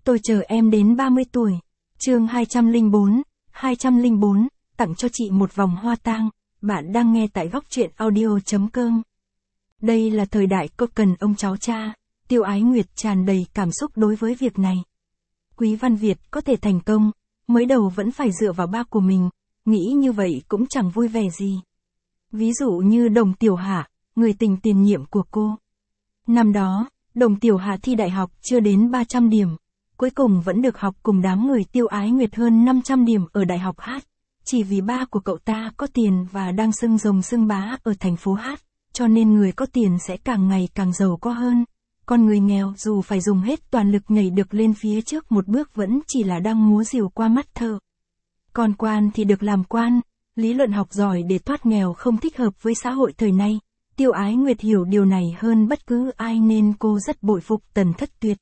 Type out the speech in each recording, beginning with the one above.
Tôi chờ em đến 30 tuổi. Chương 204, tặng cho chị một vòng hoa tang. Bạn đang nghe tại góc truyện audio.com. Đây là thời đại có cần ông cháu cha. Tiêu Ái Nguyệt tràn đầy cảm xúc đối với việc này. Quý Văn Việt có thể thành công, mới đầu vẫn phải dựa vào ba của mình, nghĩ như vậy cũng chẳng vui vẻ gì. Ví dụ như Đồng Tiểu Hạ, người tình tiền nhiệm của cô. Năm đó, Đồng Tiểu Hạ thi đại học chưa đến 300 điểm, cuối cùng vẫn được học cùng đám người Tiêu Ái Nguyệt hơn 500 điểm ở đại học hát. Chỉ vì ba của cậu ta có tiền và đang xưng rồng xưng bá ở thành phố hát, cho nên người có tiền sẽ càng ngày càng giàu có hơn. Còn người nghèo dù phải dùng hết toàn lực nhảy được lên phía trước một bước vẫn chỉ là đang múa rìu qua mắt thợ. Còn quan thì được làm quan, lý luận học giỏi để thoát nghèo không thích hợp với xã hội thời nay. Tiêu Ái Nguyệt hiểu điều này hơn bất cứ ai nên cô rất bội phục Tần Thất Tuyệt.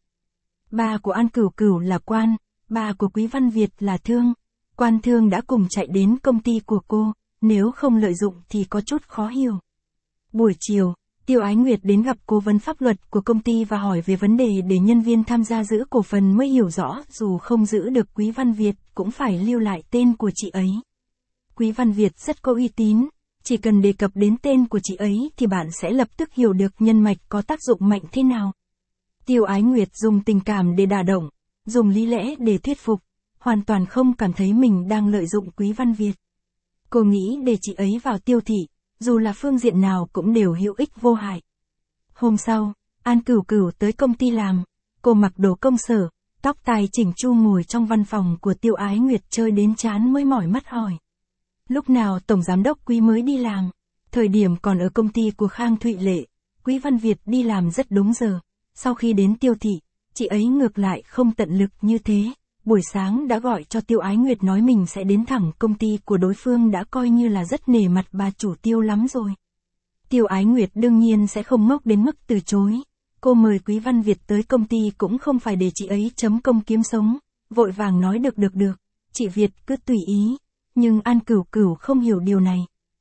Ba của An Cửu Cửu là quan, ba của Quý Văn Việt là thương. Quan thương đã cùng chạy đến công ty của cô, nếu không lợi dụng thì có chút khó hiểu. Buổi chiều, Tiêu Ái Nguyệt đến gặp cố vấn pháp luật của công ty và hỏi về vấn đề để nhân viên tham gia giữ cổ phần mới hiểu rõ dù không giữ được Quý Văn Việt cũng phải lưu lại tên của chị ấy. Quý Văn Việt rất có uy tín, chỉ cần đề cập đến tên của chị ấy thì bạn sẽ lập tức hiểu được nhân mạch có tác dụng mạnh thế nào. Tiêu Ái Nguyệt dùng tình cảm để đả động, dùng lý lẽ để thuyết phục, hoàn toàn không cảm thấy mình đang lợi dụng Quý Văn Việt. Cô nghĩ để chị ấy vào Tiêu thị, dù là phương diện nào cũng đều hữu ích vô hại. Hôm sau, An Cửu Cửu tới công ty làm, cô mặc đồ công sở, tóc tai chỉnh chu ngồi trong văn phòng của Tiêu Ái Nguyệt chơi đến chán mới mỏi mắt hỏi. Lúc nào Tổng Giám đốc Quý mới đi làm? Thời điểm còn ở công ty của Khang Thụy Lệ, Quý Văn Việt đi làm rất đúng giờ. Sau khi đến Tiêu thị, chị ấy ngược lại không tận lực như thế. Buổi sáng đã gọi cho Tiêu Ái Nguyệt nói mình sẽ đến thẳng công ty của đối phương đã coi như là rất nể mặt bà chủ Tiêu lắm rồi. Tiêu Ái Nguyệt đương nhiên sẽ không ngốc đến mức từ chối. Cô mời Quý Văn Việt tới công ty cũng không phải để chị ấy chấm công kiếm sống, vội vàng nói được, chị Việt cứ tùy ý. Nhưng An Cửu Cửu không hiểu điều này.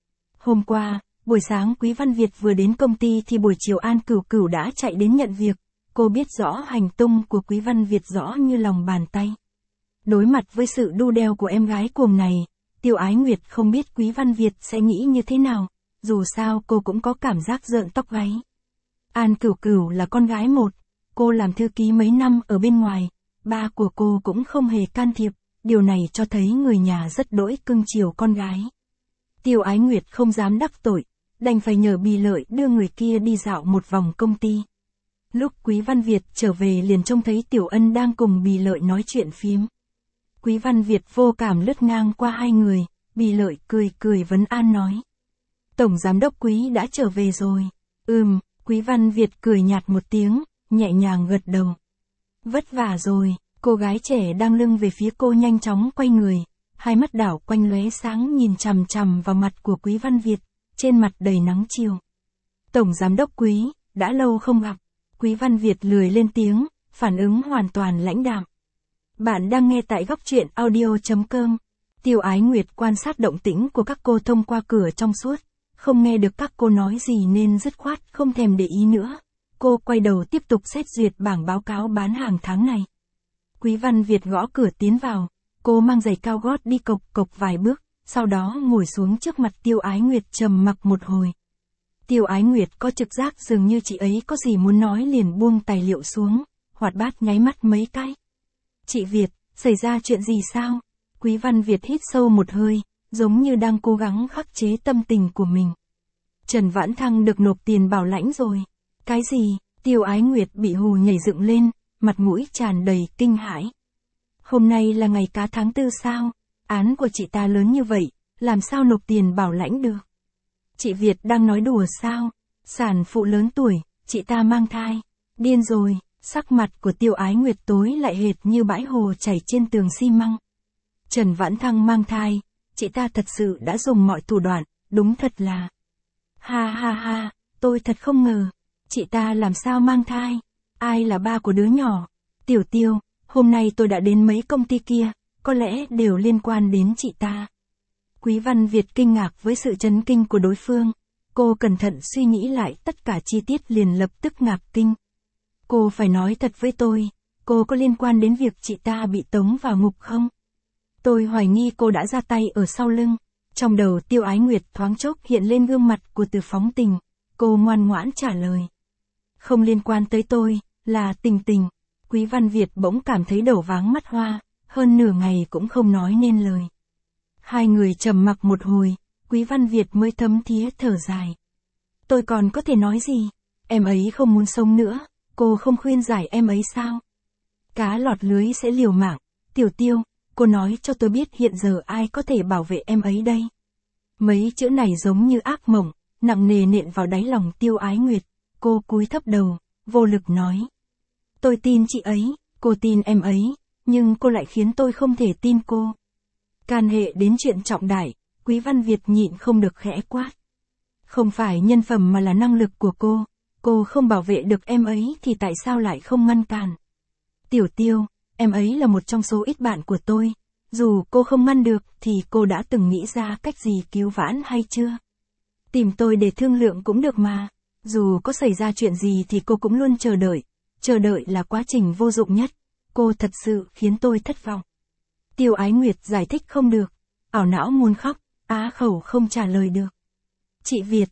Hôm qua, buổi sáng Quý Văn Việt vừa đến công ty thì buổi chiều An Cửu Cửu đã chạy đến nhận việc. Cô biết rõ hành tung của Quý Văn Việt rõ như lòng bàn tay. Đối mặt với sự đu đeo của em gái cuồng này, Tiêu Ái Nguyệt không biết Quý Văn Việt sẽ nghĩ như thế nào, dù sao cô cũng có cảm giác rợn tóc gáy. An Cửu Cửu là con gái một, cô làm thư ký mấy năm ở bên ngoài, ba của cô cũng không hề can thiệp, điều này cho thấy người nhà rất đỗi cưng chiều con gái. Tiêu Ái Nguyệt không dám đắc tội, đành phải nhờ Bì Lợi đưa người kia đi dạo một vòng công ty. Lúc Quý Văn Việt trở về liền trông thấy Tiểu Ân đang cùng Bì Lợi nói chuyện phím. Quý Văn Việt vô cảm lướt ngang qua hai người, Bì Lợi cười vấn an nói. Tổng Giám đốc Quý đã trở về rồi. Quý Văn Việt cười nhạt một tiếng, nhẹ nhàng gật đầu. Vất vả rồi, cô gái trẻ đang lưng về phía cô nhanh chóng quay người, hai mắt đảo quanh lóe sáng nhìn chằm chằm vào mặt của Quý Văn Việt, trên mặt đầy nắng chiều. Tổng Giám đốc Quý, đã lâu không gặp. Quý Văn Việt lười lên tiếng, phản ứng hoàn toàn lãnh đạm. Bạn đang nghe tại góc truyện audio.com. Tiêu Ái Nguyệt quan sát động tĩnh của các cô thông qua cửa trong suốt, không nghe được các cô nói gì nên dứt khoát không thèm để ý nữa. Cô quay đầu tiếp tục xét duyệt bảng báo cáo bán hàng tháng này. Quý Văn Việt gõ cửa tiến vào, cô mang giày cao gót đi cộc vài bước, sau đó ngồi xuống trước mặt Tiêu Ái Nguyệt trầm mặc một hồi. Tiêu Ái Nguyệt có trực giác dường như chị ấy có gì muốn nói liền buông tài liệu xuống, hoạt bát nháy mắt mấy cái. Chị Việt, xảy ra chuyện gì sao? Quý Văn Việt hít sâu một hơi, giống như đang cố gắng khắc chế tâm tình của mình. Trần Vãn Thăng được nộp tiền bảo lãnh rồi. Cái gì? Tiêu Ái Nguyệt bị hù nhảy dựng lên, mặt mũi tràn đầy kinh hãi. Hôm nay là ngày cá tháng 4 sao? Án của chị ta lớn như vậy, làm sao nộp tiền bảo lãnh được? Chị Việt đang nói đùa sao? Sản phụ lớn tuổi, chị ta mang thai. Điên rồi, sắc mặt của Tiêu Ái Nguyệt tối lại hệt như bãi hồ chảy trên tường xi măng. Trần Vãn Thăng mang thai, chị ta thật sự đã dùng mọi thủ đoạn, đúng thật là. Ha, tôi thật không ngờ, chị ta làm sao mang thai? Ai là ba của đứa nhỏ? Tiểu Tiêu, hôm nay tôi đã đến mấy công ty kia, có lẽ đều liên quan đến chị ta. Quý Văn Việt kinh ngạc với sự chấn kinh của đối phương. Cô cẩn thận suy nghĩ lại tất cả chi tiết liền lập tức ngạc kinh. Cô phải nói thật với tôi, cô có liên quan đến việc chị ta bị tống vào ngục không? Tôi hoài nghi cô đã ra tay ở sau lưng. Trong đầu Tiêu Ái Nguyệt thoáng chốc hiện lên gương mặt của Từ Phóng Tình. Cô ngoan ngoãn trả lời. Không liên quan tới tôi, là Tình Tình. Quý Văn Việt bỗng cảm thấy đầu váng mắt hoa, hơn nửa ngày cũng không nói nên lời. Hai người trầm mặc một hồi, Quý Văn Việt mới thấm thía thở dài. Tôi còn có thể nói gì? Em ấy không muốn sống nữa, cô không khuyên giải em ấy sao? Cá lọt lưới sẽ liều mạng. Tiểu Tiêu, cô nói cho tôi biết hiện giờ ai có thể bảo vệ em ấy đây? Mấy chữ này giống như ác mộng, nặng nề nện vào đáy lòng Tiêu Ái Nguyệt. Cô cúi thấp đầu, vô lực nói. Tôi tin chị ấy, cô tin em ấy, nhưng cô lại khiến tôi không thể tin cô. Can hệ đến chuyện trọng đại, Quý Văn Việt nhịn không được khẽ quát. Không phải nhân phẩm mà là năng lực của cô không bảo vệ được em ấy thì tại sao lại không ngăn cản? Tiểu Tiêu, em ấy là một trong số ít bạn của tôi, dù cô không ngăn được thì cô đã từng nghĩ ra cách gì cứu vãn hay chưa? Tìm tôi để thương lượng cũng được mà, dù có xảy ra chuyện gì thì cô cũng luôn chờ đợi là quá trình vô dụng nhất, cô thật sự khiến tôi thất vọng. Tiêu Ái Nguyệt giải thích không được, ảo não muốn khóc, á khẩu không trả lời được. Chị Việt,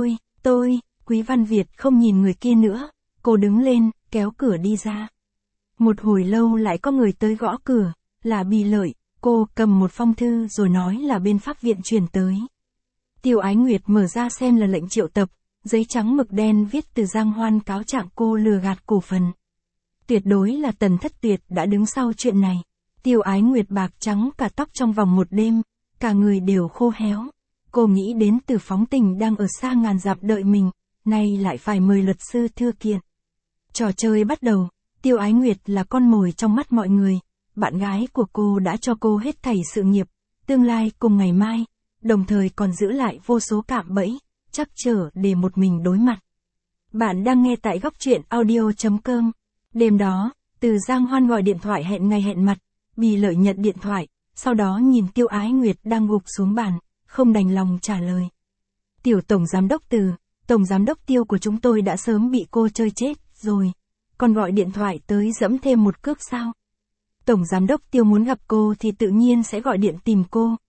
tôi, Quý Văn Việt không nhìn người kia nữa, cô đứng lên, kéo cửa đi ra. Một hồi lâu lại có người tới gõ cửa, là Bì Lợi, cô cầm một phong thư rồi nói là bên pháp viện truyền tới. Tiêu Ái Nguyệt mở ra xem là lệnh triệu tập, giấy trắng mực đen viết từ Giang Hoan cáo trạng cô lừa gạt cổ phần. Tuyệt đối là Tần Thất Tuyệt đã đứng sau chuyện này. Tiêu Ái Nguyệt bạc trắng cả tóc trong vòng một đêm, cả người đều khô héo. Cô nghĩ đến Từ Phóng Tình đang ở xa ngàn dặm đợi mình, nay lại phải mời luật sư thư kiện. Trò chơi bắt đầu, Tiêu Ái Nguyệt là con mồi trong mắt mọi người, bạn gái của cô đã cho cô hết thảy sự nghiệp, tương lai cùng ngày mai, đồng thời còn giữ lại vô số cạm bẫy, chắc trở để một mình đối mặt. Bạn đang nghe tại góc truyện audio.com. Đêm đó, Từ Giang Hoan gọi điện thoại hẹn ngày hẹn mặt, Bì Lợi nhận điện thoại, sau đó nhìn Tiêu Ái Nguyệt đang gục xuống bàn, không đành lòng trả lời. Tiểu Tổng Giám đốc Từ, Tổng Giám đốc Tiêu của chúng tôi đã sớm bị cô chơi chết rồi, còn gọi điện thoại tới dẫm thêm một cước sao? Tổng Giám đốc Tiêu muốn gặp cô thì tự nhiên sẽ gọi điện tìm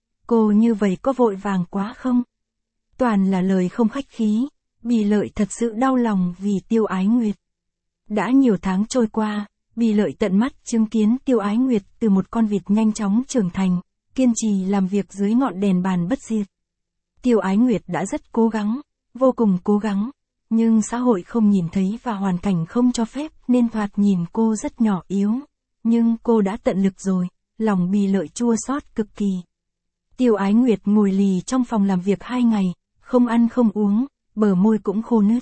cô như vậy có vội vàng quá không? Toàn là lời không khách khí, Bì Lợi thật sự đau lòng vì Tiêu Ái Nguyệt. Đã nhiều tháng trôi qua, Bì Lợi tận mắt chứng kiến Tiêu Ái Nguyệt từ một con vịt nhanh chóng trưởng thành, kiên trì làm việc dưới ngọn đèn bàn bất diệt. Tiêu Ái Nguyệt đã rất cố gắng, vô cùng cố gắng, nhưng xã hội không nhìn thấy và hoàn cảnh không cho phép nên thoạt nhìn cô rất nhỏ yếu. Nhưng cô đã tận lực rồi, lòng Bì Lợi chua xót cực kỳ. Tiêu Ái Nguyệt ngồi lì trong phòng làm việc 2 ngày, không ăn không uống, bờ môi cũng khô nứt.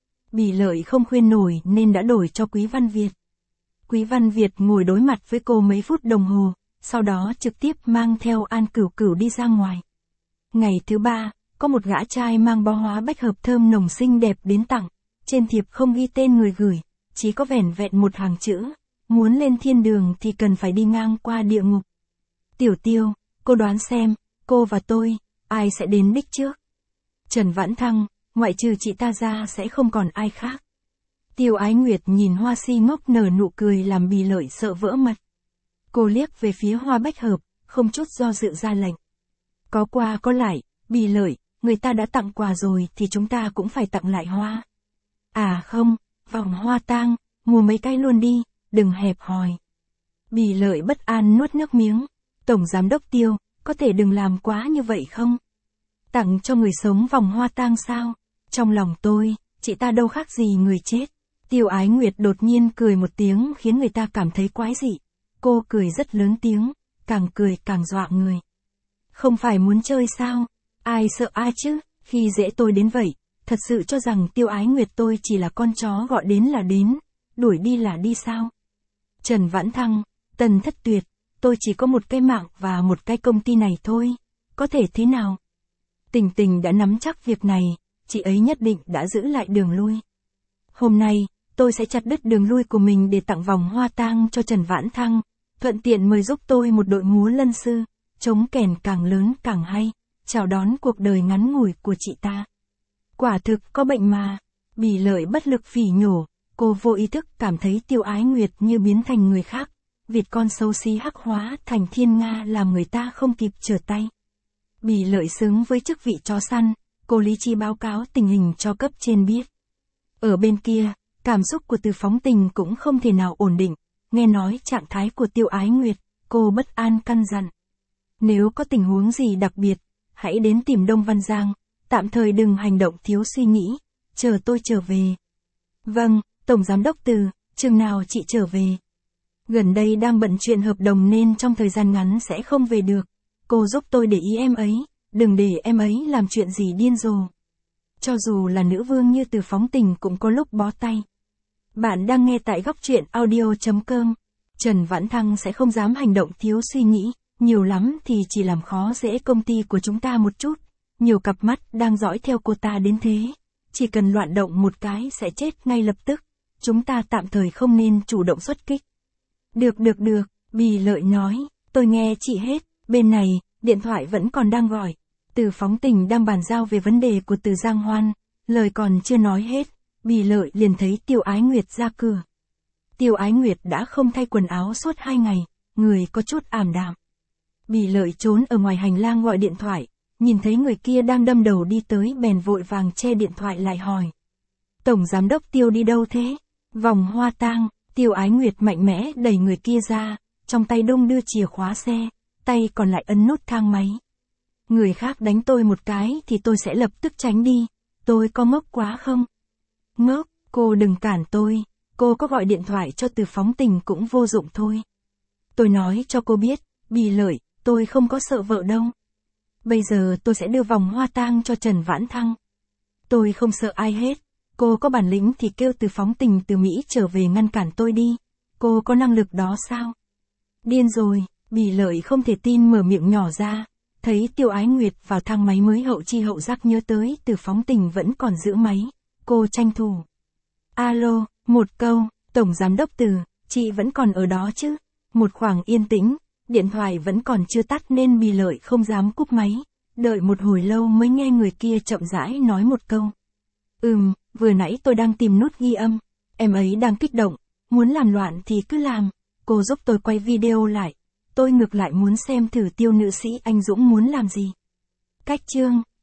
Bì Lợi không khuyên nổi nên đã đổi cho Quý Văn Việt. Quý Văn Việt ngồi đối mặt với cô mấy phút đồng hồ, sau đó trực tiếp mang theo An Cửu Cửu đi ra ngoài. Ngày thứ 3, có một gã trai mang bó hoa bách hợp thơm nồng xinh đẹp đến tặng, trên thiệp không ghi tên người gửi, chỉ có vẻn vẹn một hàng chữ, muốn lên thiên đường thì cần phải đi ngang qua địa ngục. Tiểu Tiêu, cô đoán xem, cô và tôi, ai sẽ đến đích trước? Trần Vãn Thăng, ngoại trừ chị ta ra sẽ không còn ai khác. Tiêu Ái Nguyệt nhìn Hoa Si ngốc nở nụ cười làm Bì Lợi sợ vỡ mật. Cô liếc về phía hoa bách hợp, không chút do dự ra lệnh. Có qua có lại, Bì Lợi, người ta đã tặng quà rồi thì chúng ta cũng phải tặng lại hoa. À không, vòng hoa tang, mua mấy cái luôn đi, đừng hẹp hòi. Bì Lợi bất an nuốt nước miếng. Tổng Giám đốc Tiêu, có thể đừng làm quá như vậy không? Tặng cho người sống vòng hoa tang sao? Trong lòng tôi, chị ta đâu khác gì người chết. Tiêu Ái Nguyệt đột nhiên cười một tiếng khiến người ta cảm thấy quái dị. Cô cười rất lớn tiếng, càng cười càng dọa người. Không phải muốn chơi sao? Ai sợ ai chứ, khi dễ tôi đến vậy, thật sự cho rằng Tiêu Ái Nguyệt tôi chỉ là con chó gọi đến là đến, đuổi đi là đi sao? Trần Vãn Thăng, Tần Thất Tuyệt, tôi chỉ có một cái mạng và một cái công ty này thôi, có thể thế nào? Tình Tình đã nắm chắc việc này, chị ấy nhất định đã giữ lại đường lui. Hôm nay, tôi sẽ chặt đứt đường lui của mình để tặng vòng hoa tang cho Trần Vãn Thăng, thuận tiện mời giúp tôi một đội múa lân sư, trống kèn càng lớn càng hay, chào đón cuộc đời ngắn ngủi của chị ta. Quả thực có bệnh mà, Bì Lợi bất lực phỉ nhổ, Cô vô ý thức cảm thấy Tiêu Ái Nguyệt như biến thành người khác, vịt con xấu xí hắc hóa thành thiên nga làm người ta không kịp trở tay. Bỉ Lợi xứng với chức vị chó săn, cô lý trí báo cáo tình hình cho cấp trên biết. Ở bên kia, cảm xúc của Từ Phóng Tình cũng không thể nào ổn định, nghe nói trạng thái của Tiêu Ái Nguyệt, cô bất an căn dặn. Nếu có tình huống gì đặc biệt, hãy đến tìm Đông Văn Giang, tạm thời đừng hành động thiếu suy nghĩ, chờ tôi trở về. Vâng, Tổng Giám đốc Từ, chừng nào chị trở về? Gần đây đang bận chuyện hợp đồng nên trong thời gian ngắn sẽ không về được. Cô giúp tôi để ý em ấy, đừng để em ấy làm chuyện gì điên rồ. Cho dù là nữ vương như Từ Phóng Tình cũng có lúc bó tay. Bạn đang nghe tại góc truyện audio.com. Trần Vãn Thăng sẽ không dám hành động thiếu suy nghĩ, nhiều lắm thì chỉ làm khó dễ công ty của chúng ta một chút. Nhiều cặp mắt đang dõi theo cô ta đến thế. Chỉ cần loạn động một cái sẽ chết ngay lập tức. Chúng ta tạm thời không nên chủ động xuất kích. Được, Bỉ Lợi nói, tôi nghe chị hết. Bên này, điện thoại vẫn còn đang gọi. Từ Phóng Tình đang bàn giao về vấn đề của Từ Giang Hoan. Lời còn chưa nói hết, Bỉ Lợi liền thấy Tiêu Ái Nguyệt ra cửa. Tiêu Ái Nguyệt đã không thay quần áo suốt 2 ngày, người có chút ảm đạm. Bỉ Lợi trốn ở ngoài hành lang gọi điện thoại, nhìn thấy người kia đang đâm đầu đi tới bèn vội vàng che điện thoại lại hỏi. Tổng Giám đốc Tiêu đi đâu thế? Vòng hoa tang. Tiêu Ái Nguyệt mạnh mẽ đẩy người kia ra, trong tay đung đưa chìa khóa xe, tay còn lại ấn nút thang máy. Người khác đánh tôi một cái thì tôi sẽ lập tức tránh đi, tôi có ngốc quá không? Ngốc, cô đừng cản tôi, cô có gọi điện thoại cho Từ Phóng Tình cũng vô dụng thôi. Tôi nói cho cô biết, Bỉ Lợi, tôi không có sợ vợ đâu. Bây giờ tôi sẽ đưa vòng hoa tang cho Trần Vãn Thăng. Tôi không sợ ai hết. Cô có bản lĩnh thì kêu Từ Phóng Tình từ Mỹ trở về ngăn cản tôi đi. Cô có năng lực đó sao? Điên rồi, Bỉ Lợi không thể tin mở miệng nhỏ ra. Thấy Tiêu Ái Nguyệt vào thang máy mới hậu chi hậu giác nhớ tới Từ Phóng Tình vẫn còn giữ máy. Cô tranh thủ. Alo, một câu, Tổng Giám đốc Từ, chị vẫn còn ở đó chứ? Một khoảng yên tĩnh, điện thoại vẫn còn chưa tắt nên Bỉ Lợi không dám cúp máy. Đợi một hồi lâu mới nghe người kia chậm rãi nói một câu. Vừa nãy tôi đang tìm nút ghi âm, em ấy đang kích động, muốn làm loạn thì cứ làm, cô giúp tôi quay video lại, tôi ngược lại muốn xem thử Tiêu nữ sĩ anh Dũng muốn làm gì. Cách chương